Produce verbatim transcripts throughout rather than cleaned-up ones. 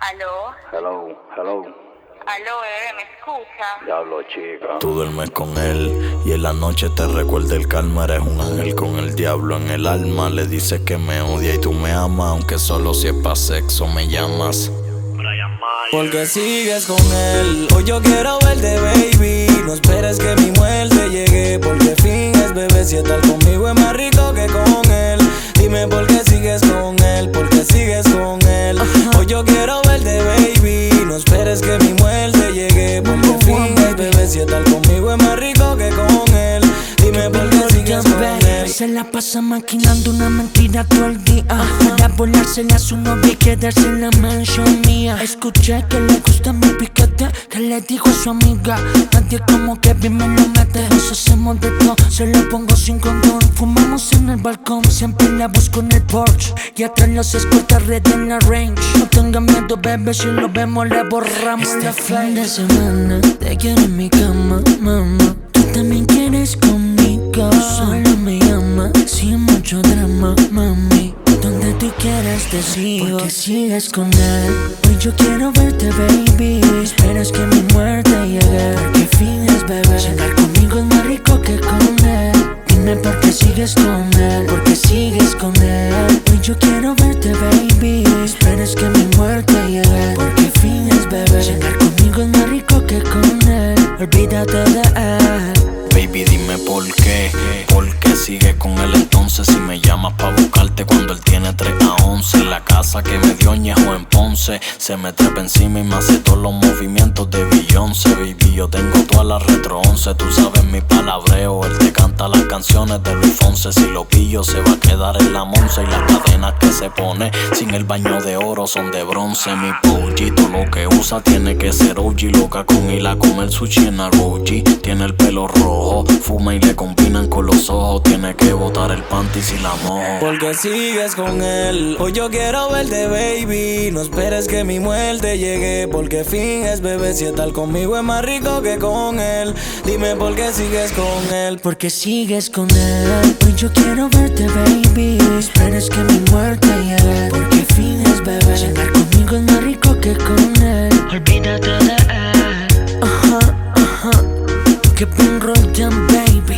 Aló, Hello, hello. aló, bebé, ¿me escucha? Diablo, chica. Tú duermes con él y en la noche te recuerda el calma. Eres un ángel con el diablo en el alma. Le dices que me odia y tú me amas, aunque solo si es pa' sexo me llamas. Porque sigues con él. Hoy yo quiero verte, baby. No esperes que mi muerte llegue, porque finges, bebé. Si estar conmigo es más rico que con él. Dime por qué sigues con él, porque sigues con él. Hoy yo quiero verte, baby. No esperes que mi muerte llegue, porque finges, bebé. Si estar conmigo es más rico que con él. Dime por qué sigues con él. Se la pasa maquinando una mentira todo el día, para volársela a su novia y quedarse en la mansión mía. Escuché que le gusta mi piquete, que le dijo a su amiga. Nadie como Kevin me lo mete. Nos hacemos de todo, se lo pongo sin condón. Fumamos en el balcón, siempre la busco en el Porsche. Y atrás los escoltas red en la range. No tengan miedo, bebé, si lo vemos le borramos. Este fin de semana te quiero en mi cama, mamá. Tú también quieres conmigo, solo me llama, sin mucho drama, mami. Donde tú quieras te sigo, porque sigues con él. Hoy yo quiero verte, baby. Esperas que mi muerte llegue, porque finges, bebé. Llegar conmigo es más rico que con él. Dime por qué sigues con él, porque sigues con él. Hoy yo quiero verte, baby. Esperas que mi muerte llegue, porque finges, bebé. Llegar conmigo es más rico que con él. Olvídate de él. Baby, dime por qué, por qué sigues con él entonces. Si me llamas pa' buscarte cuando él tiene tres a once. La casa que me dio Ñejo en Ponce, se me trepa encima y me hace todos los movimientos de Beyoncé. Baby, yo tengo toda la retro once. Tú sabes mi palabreo, él te canta las canciones de Luis Fonse. Si lo pillo se va a quedar en la monza. Y las cadenas que se pone sin el baño de oro son de bronce. Mi pollito lo que usa tiene que ser O G. Loca con ir a comer sushi en Aroji. Tiene el pelo rojo, fuma y le combinan con los ojos. Tiene que botar el panty si la mojo. Porque sigues con él. Hoy yo quiero verte, baby. No esperes que mi muerte llegue, porque finges, bebé. Si estar conmigo es más rico que con él. Dime por qué sigues con él, porque sigues con él. Hoy yo quiero verte, baby. Esperes que mi muerte llegue, porque finges, bebé. Llegar conmigo es más rico que con él. Olvídate de él. Ajá, ajá. Que pen roll down, baby.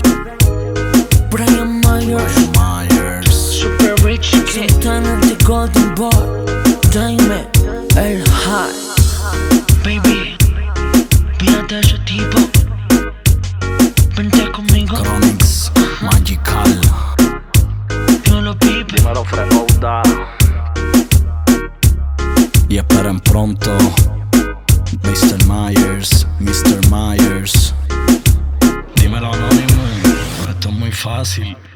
Brian Myers, Myers. Super Rich Kid, Santana the Golden Boy, Diamond, El High. Baby, fíjate ese tipo. Vente conmigo. Chronix, Magical. Yo lo pipe. Dímelo, Fregoda. Y esperen pronto mister Myers, mister Myers. Dímelo anónimo, esto es muy fácil.